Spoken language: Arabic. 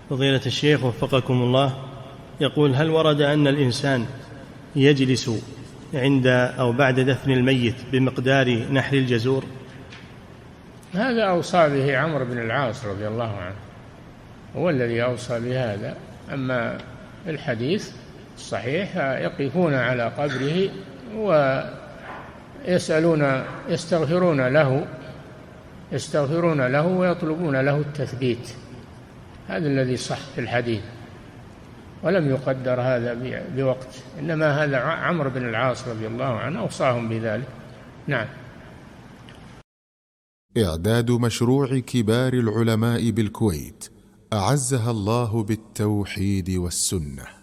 فضيلة الشيخ وفقكم الله، يقول: هل ورد أن الإنسان يجلس عند أو بعد دفن الميت بمقدار نحر الجزور؟ هذا أوصى به عمرو بن العاص رضي الله عنه، هو الذي أوصى بهذا. أما الحديث الصحيح يقفون على قبره يستغفرون له ويطلبون له التثبيت. هذا الذي صح في الحديث، ولم يقدر هذا بوقت، إنما هذا عمرو بن العاص رضي الله عنه أوصاهم بذلك. نعم. إعداد مشروع كبار العلماء بالكويت أعزها الله بالتوحيد والسنة.